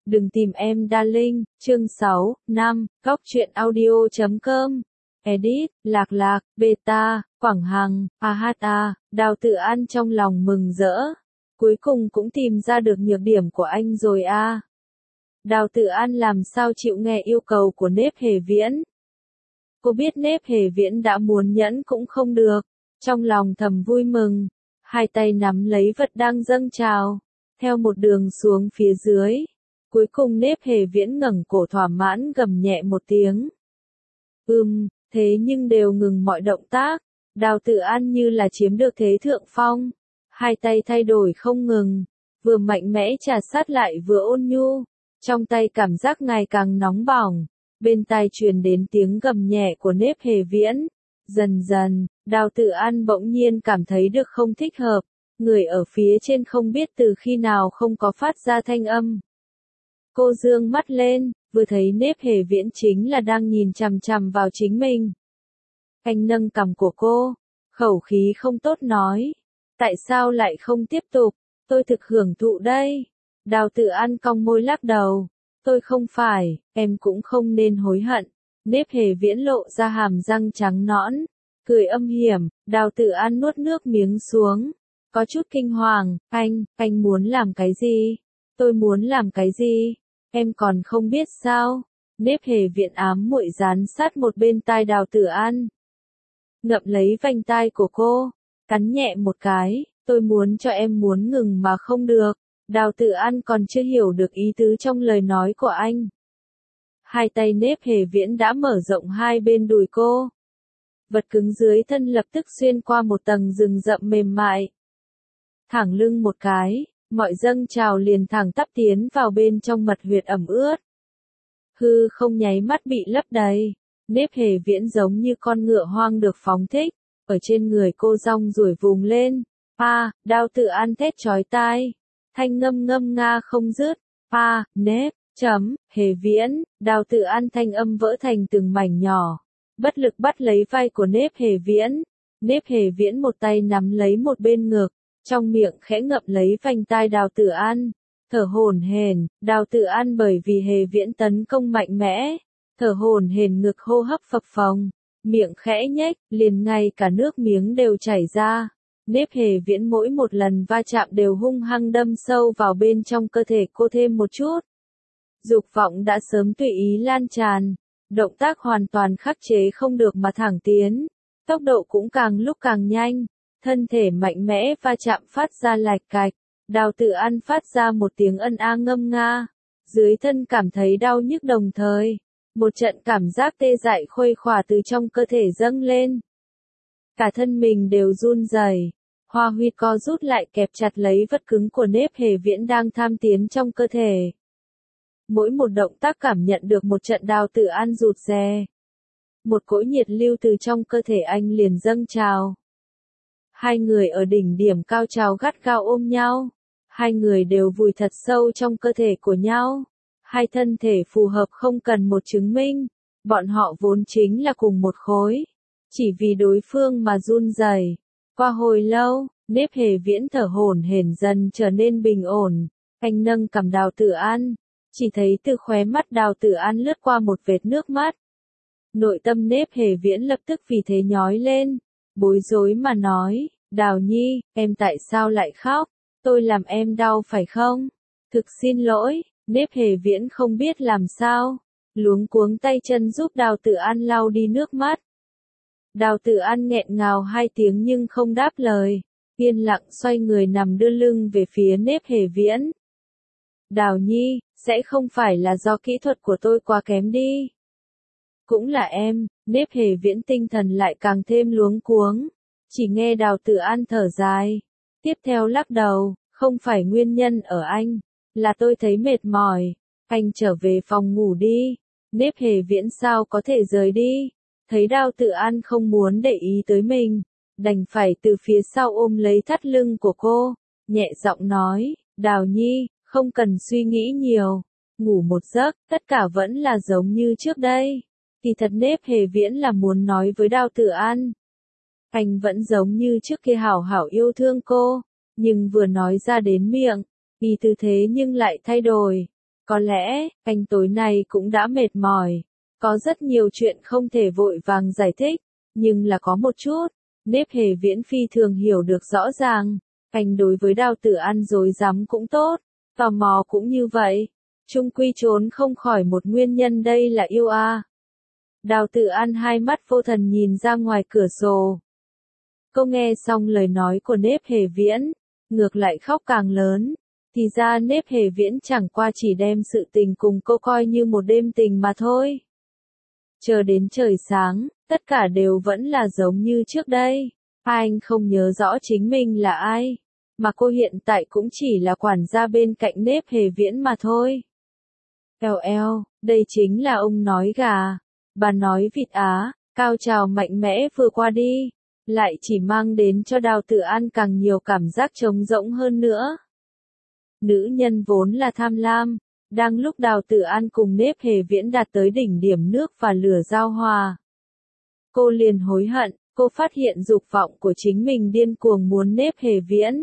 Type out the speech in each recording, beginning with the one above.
Đừng tìm em darling, chương 6, 5, góc truyện audio.com. Edit, Lạc Lạc, Beta, Quảng Hằng, AHA, Đào Tự An trong lòng mừng rỡ. Cuối cùng cũng tìm ra được nhược điểm của anh rồi a. Đào Tự An làm sao chịu nghe yêu cầu của Nếp Hề Viễn. Cô biết Nếp Hề Viễn đã muốn nhẫn cũng không được, trong lòng thầm vui mừng, hai tay nắm lấy vật đang dâng trào, theo một đường xuống phía dưới. Cuối cùng Nếp Hề Viễn ngẩng cổ thỏa mãn gầm nhẹ một tiếng. Thế nhưng đều ngừng mọi động tác, Đào Tự An như là chiếm được thế thượng phong. Hai tay thay đổi không ngừng, vừa mạnh mẽ trà sát lại vừa ôn nhu, trong tay cảm giác ngày càng nóng bỏng, bên tai truyền đến tiếng gầm nhẹ của Nếp Hề Viễn. Dần dần, Đào Tự An bỗng nhiên cảm thấy được không thích hợp, người ở phía trên không biết từ khi nào không có phát ra thanh âm. Cô dương mắt lên, vừa thấy Nếp Hề Viễn chính là đang nhìn chằm chằm vào chính mình. Anh nâng cằm của cô, khẩu khí không tốt nói. Tại sao lại không tiếp tục, tôi thực hưởng thụ đây. Đào Tự An cong môi lắc đầu. Tôi không phải, em cũng không nên hối hận. Nếp Hề Viễn lộ ra hàm răng trắng nõn, cười âm hiểm. Đào Tự An nuốt nước miếng xuống, có chút kinh hoàng. Anh muốn làm cái gì? Tôi muốn làm cái gì? Em còn không biết sao? Nếp Hề Viễn ám muội dán sát một bên tai Đào Tự An, ngậm lấy vành tai của cô, cắn nhẹ một cái. Tôi muốn cho em muốn ngừng mà không được. Đào Tự An còn chưa hiểu được ý tứ trong lời nói của anh. Hai tay Nếp Hề Viễn đã mở rộng hai bên đùi cô. Vật cứng dưới thân lập tức xuyên qua một tầng rừng rậm mềm mại. Thẳng lưng một cái, mọi dâng trào liền thẳng tắp tiến vào bên trong mật huyệt ẩm ướt. Hư không nháy mắt bị lấp đầy. Nếp Hề Viễn giống như con ngựa hoang được phóng thích, ở trên người cô rong ruổi vùng lên. Đào Tự An thét chói tai, thanh ngâm ngâm nga không dứt. Nếp, Hề Viễn, Đào Tự An thanh âm vỡ thành từng mảnh nhỏ, bất lực bắt lấy vai của Nếp Hề Viễn. Nếp Hề Viễn một tay nắm lấy một bên ngực, trong miệng khẽ ngậm lấy vành tai Đào Tự An, thở hổn hển. Đào Tự An bởi vì Hề Viễn tấn công mạnh mẽ, thở hổn hển, ngực hô hấp phập phồng, miệng khẽ nhếch, liền ngay cả nước miếng đều chảy ra. Nếp Hề Viễn mỗi một lần va chạm đều hung hăng đâm sâu vào bên trong cơ thể cô thêm một chút. Dục vọng đã sớm tùy ý lan tràn, động tác hoàn toàn khắc chế không được mà thẳng tiến, tốc độ cũng càng lúc càng nhanh, thân thể mạnh mẽ va chạm phát ra lạch cạch. Đào Tự An phát ra một tiếng ân a ngâm nga, dưới thân cảm thấy đau nhức đồng thời, một trận cảm giác tê dại khuây khỏa từ trong cơ thể dâng lên. Cả thân mình đều run rẩy, hoa huyệt co rút lại kẹp chặt lấy vật cứng của Nếp Hề Viễn đang tham tiến trong cơ thể. Mỗi một động tác cảm nhận được một trận Đào Tự An rụt rè. Một cỗ nhiệt lưu từ trong cơ thể anh liền dâng trào. Hai người ở đỉnh điểm cao trào gắt gao ôm nhau. Hai người đều vùi thật sâu trong cơ thể của nhau. Hai thân thể phù hợp không cần một chứng minh. Bọn họ vốn chính là cùng một khối. Chỉ vì đối phương mà run rẩy. Qua hồi lâu, Nếp Hề Viễn thở hổn hển dần trở nên bình ổn. Anh nâng cằm Đào Tự An, chỉ thấy từ khóe mắt Đào Tự An lướt qua một vệt nước mắt. Nội tâm Nếp Hề Viễn lập tức vì thế nhói lên, bối rối mà nói, Đào Nhi, em tại sao lại khóc? Tôi làm em đau phải không? Thực xin lỗi. Nếp Hề Viễn không biết làm sao, luống cuống tay chân giúp Đào Tự An lau đi nước mắt. Đào Tự An nghẹn ngào hai tiếng nhưng không đáp lời, yên lặng xoay người nằm đưa lưng về phía Nếp Hề Viễn. Đào Nhi, sẽ không phải là do kỹ thuật của tôi quá kém đi. Cũng là em. Nếp Hề Viễn tinh thần lại càng thêm luống cuống, chỉ nghe Đào Tự An thở dài, tiếp theo lắc đầu, không phải nguyên nhân ở anh, là tôi thấy mệt mỏi. Anh trở về phòng ngủ đi. Nếp Hề Viễn sao có thể rời đi, thấy Đào Tự An không muốn để ý tới mình, đành phải từ phía sau ôm lấy thắt lưng của cô, nhẹ giọng nói, Đào Nhi, không cần suy nghĩ nhiều, ngủ một giấc, tất cả vẫn là giống như trước đây. Thì thật Nếp Hề Viễn là muốn nói với Đào Tự An, anh vẫn giống như trước kia hảo hảo yêu thương cô, nhưng vừa nói ra đến miệng, ý tư thế nhưng lại thay đổi. Có lẽ, anh tối nay cũng đã mệt mỏi. Có rất nhiều chuyện không thể vội vàng giải thích, nhưng là có một chút, Nếp Hề Viễn phi thường hiểu được rõ ràng. Anh đối với Đào Tử An rối rắm cũng tốt, tò mò cũng như vậy. Chung quy trốn không khỏi một nguyên nhân đây là yêu a. Đào Tử An hai mắt vô thần nhìn ra ngoài cửa sổ. Cô nghe xong lời nói của Nếp Hề Viễn, ngược lại khóc càng lớn. Thì ra Nếp Hề Viễn chẳng qua chỉ đem sự tình cùng cô coi như một đêm tình mà thôi. Chờ đến trời sáng, tất cả đều vẫn là giống như trước đây. Anh không nhớ rõ chính mình là ai, mà cô hiện tại cũng chỉ là quản gia bên cạnh Nếp Hề Viễn mà thôi. Eo, đây chính là ông nói gà, bà nói vịt á, cao trào mạnh mẽ vừa qua đi, lại chỉ mang đến cho Đào Tử An càng nhiều cảm giác trống rỗng hơn nữa. Nữ nhân vốn là tham lam, đang lúc Đào Tử An cùng Nếp Hề Viễn đạt tới đỉnh điểm nước và lửa giao hòa. Cô liền hối hận, cô phát hiện dục vọng của chính mình điên cuồng muốn Nếp Hề Viễn.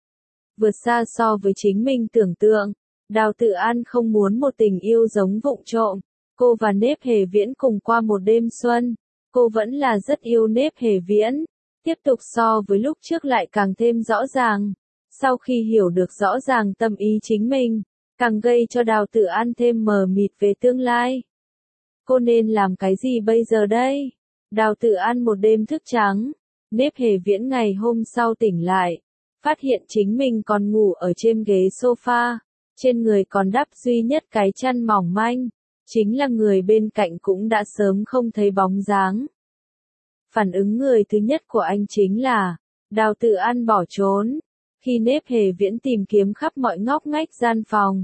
Vượt xa so với chính mình tưởng tượng, Đào Tử An không muốn một tình yêu giống vụng trộm. Cô và Nếp Hề Viễn cùng qua một đêm xuân, cô vẫn là rất yêu Nếp Hề Viễn. Tiếp tục so với lúc trước lại càng thêm rõ ràng. Sau khi hiểu được rõ ràng tâm ý chính mình, càng gây cho Đào Tử An thêm mờ mịt về tương lai. Cô nên làm cái gì bây giờ đây? Đào Tử An một đêm thức trắng, Nếp Hề Viễn ngày hôm sau tỉnh lại, phát hiện chính mình còn ngủ ở trên ghế sofa, trên người còn đắp duy nhất cái chăn mỏng manh, chính là người bên cạnh cũng đã sớm không thấy bóng dáng. Phản ứng người thứ nhất của anh chính là, Đào Tử An bỏ trốn. Khi Nếp Hề Viễn tìm kiếm khắp mọi ngóc ngách gian phòng,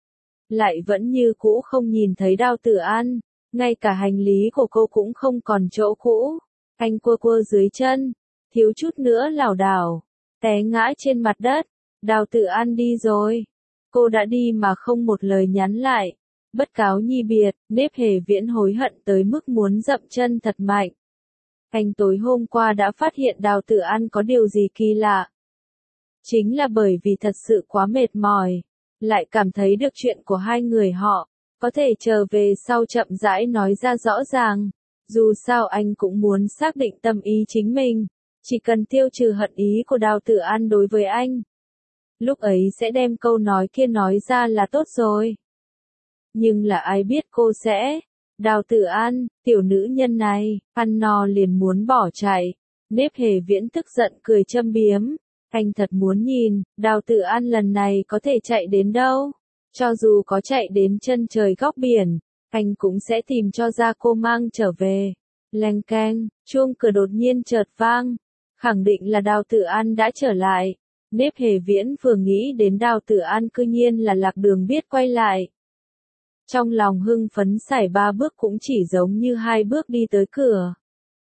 lại vẫn như cũ không nhìn thấy Đào Tử An, ngay cả hành lý của cô cũng không còn chỗ cũ. Anh quơ quơ dưới chân, thiếu chút nữa lảo đảo, té ngã trên mặt đất. Đào Tử An đi rồi. Cô đã đi mà không một lời nhắn lại. Bất cáo nhi biệt, Nếp Hề Viễn hối hận tới mức muốn dậm chân thật mạnh. Anh tối hôm qua đã phát hiện Đào Tử An có điều gì kỳ lạ. Chính là bởi vì thật sự quá mệt mỏi, lại cảm thấy được chuyện của hai người họ, có thể trở về sau chậm rãi nói ra rõ ràng. Dù sao anh cũng muốn xác định tâm ý chính mình, chỉ cần tiêu trừ hận ý của Đào Tử An đối với anh. Lúc ấy sẽ đem câu nói kia nói ra là tốt rồi. Nhưng là ai biết cô sẽ, Đào Tử An, tiểu nữ nhân này, ăn no liền muốn bỏ chạy. Nếp Hề Viễn tức giận cười châm biếm. Anh thật muốn nhìn, Đào Tử An lần này có thể chạy đến đâu. Cho dù có chạy đến chân trời góc biển, anh cũng sẽ tìm cho ra cô mang trở về. Leng keng, chuông cửa đột nhiên chợt vang. Khẳng định là Đào Tử An đã trở lại. Nếp Hề Viễn vừa nghĩ đến Đào Tử An cư nhiên là lạc đường biết quay lại. Trong lòng hưng phấn sải 3 bước cũng chỉ giống như 2 bước đi tới cửa.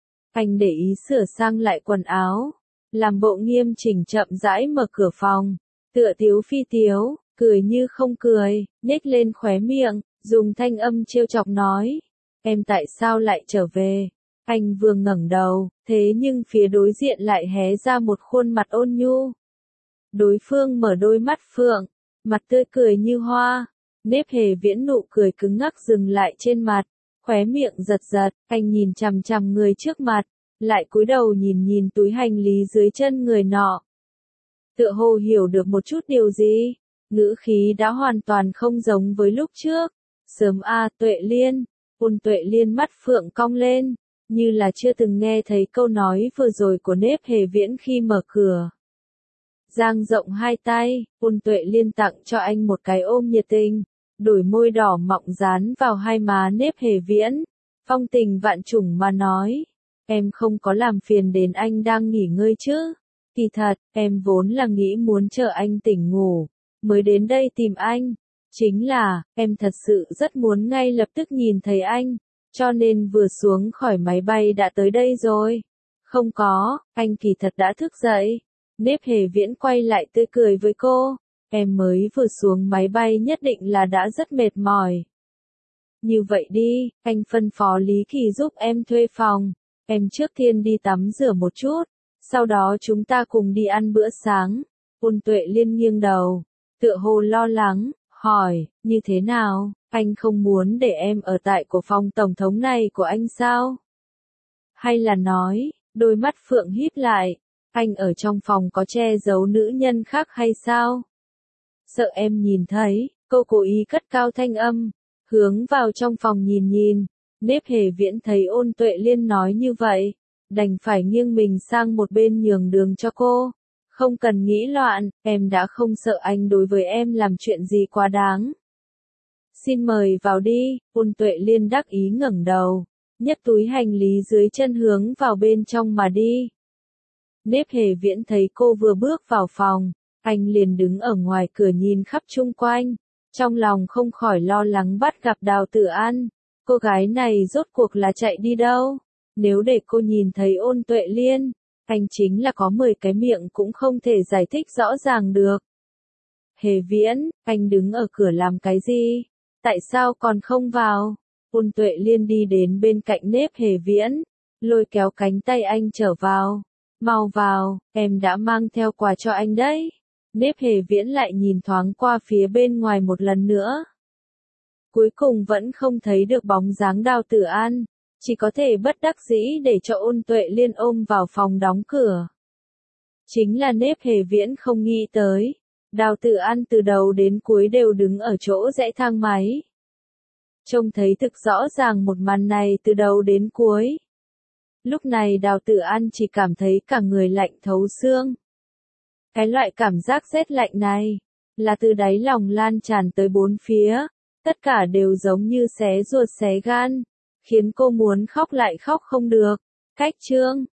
Anh để ý sửa sang lại quần áo, làm bộ nghiêm chỉnh chậm rãi mở cửa phòng, tựa tiếu phi tiếu, cười như không cười, nhếch lên khóe miệng, dùng thanh âm trêu chọc nói, em tại sao lại trở về? Anh vừa ngẩng đầu, thế nhưng phía đối diện lại hé ra một khuôn mặt ôn nhu. Đối phương mở đôi mắt phượng, mặt tươi cười như hoa. Nếp Hề Viễn nụ cười cứng ngắc dừng lại trên mặt, khóe miệng giật giật, anh nhìn chằm chằm người trước mặt, lại cúi đầu nhìn nhìn túi hành lý dưới chân người nọ. Tựa hồ hiểu được một chút điều gì, ngữ khí đã hoàn toàn không giống với lúc trước. Sớm a, Tuệ Liên, Ôn Tuệ Liên mắt phượng cong lên, như là chưa từng nghe thấy câu nói vừa rồi của Nếp Hề Viễn khi mở cửa. Dang rộng hai tay, Ôn Tuệ Liên tặng cho anh một cái ôm nhiệt tình, đổi môi đỏ mọng dán vào hai má Nếp Hề Viễn, phong tình vạn trùng mà nói, em không có làm phiền đến anh đang nghỉ ngơi chứ? Kỳ thật, em vốn là nghĩ muốn chờ anh tỉnh ngủ, mới đến đây tìm anh. Chính là, em thật sự rất muốn ngay lập tức nhìn thấy anh, cho nên vừa xuống khỏi máy bay đã tới đây rồi. Không có, anh kỳ thật đã thức dậy. Nếp Hề Viễn quay lại tươi cười với cô. Em mới vừa xuống máy bay nhất định là đã rất mệt mỏi. Như vậy đi, anh phân phó Lý Kỳ giúp em thuê phòng. Em trước tiên đi tắm rửa một chút, sau đó chúng ta cùng đi ăn bữa sáng. Ôn Tuệ Liên nghiêng đầu, tựa hồ lo lắng, hỏi, như thế nào, anh không muốn để em ở tại của phòng tổng thống này của anh sao? Hay là nói, đôi mắt Phượng híp lại, anh ở trong phòng có che giấu nữ nhân khác hay sao? Sợ em nhìn thấy, cô cố ý cất cao thanh âm, hướng vào trong phòng nhìn nhìn. Nếp Hề Viễn thấy Ôn Tuệ Liên nói như vậy, đành phải nghiêng mình sang một bên nhường đường cho cô. Không cần nghĩ loạn, em đã không sợ anh đối với em làm chuyện gì quá đáng. Xin mời vào đi, Ôn Tuệ Liên đắc ý ngẩng đầu, nhấc túi hành lý dưới chân hướng vào bên trong mà đi. Nếp Hề Viễn thấy cô vừa bước vào phòng, anh liền đứng ở ngoài cửa nhìn khắp chung quanh, trong lòng không khỏi lo lắng bắt gặp Đào Tử An. Cô gái này rốt cuộc là chạy đi đâu? Nếu để cô nhìn thấy Ôn Tuệ Liên, anh chính là có 10 cái miệng cũng không thể giải thích rõ ràng được. Hề Viễn, anh đứng ở cửa làm cái gì? Tại sao còn không vào? Ôn Tuệ Liên đi đến bên cạnh Nếp Hề Viễn, lôi kéo cánh tay anh trở vào. Mau vào, em đã mang theo quà cho anh đấy. Nếp Hề Viễn lại nhìn thoáng qua phía bên ngoài một lần nữa. Cuối cùng vẫn không thấy được bóng dáng Đào Tử An, chỉ có thể bất đắc dĩ để cho Ôn Tuệ Liên ôm vào phòng đóng cửa. Chính là Nếp Hề Viễn không nghĩ tới, Đào Tử An từ đầu đến cuối đều đứng ở chỗ rẽ thang máy. Trông thấy thực rõ ràng một màn này từ đầu đến cuối. Lúc này Đào Tử An chỉ cảm thấy cả người lạnh thấu xương. Cái loại cảm giác rét lạnh này, là từ đáy lòng lan tràn tới bốn phía, tất cả đều giống như xé ruột xé gan, khiến cô muốn khóc lại khóc không được. Cách chương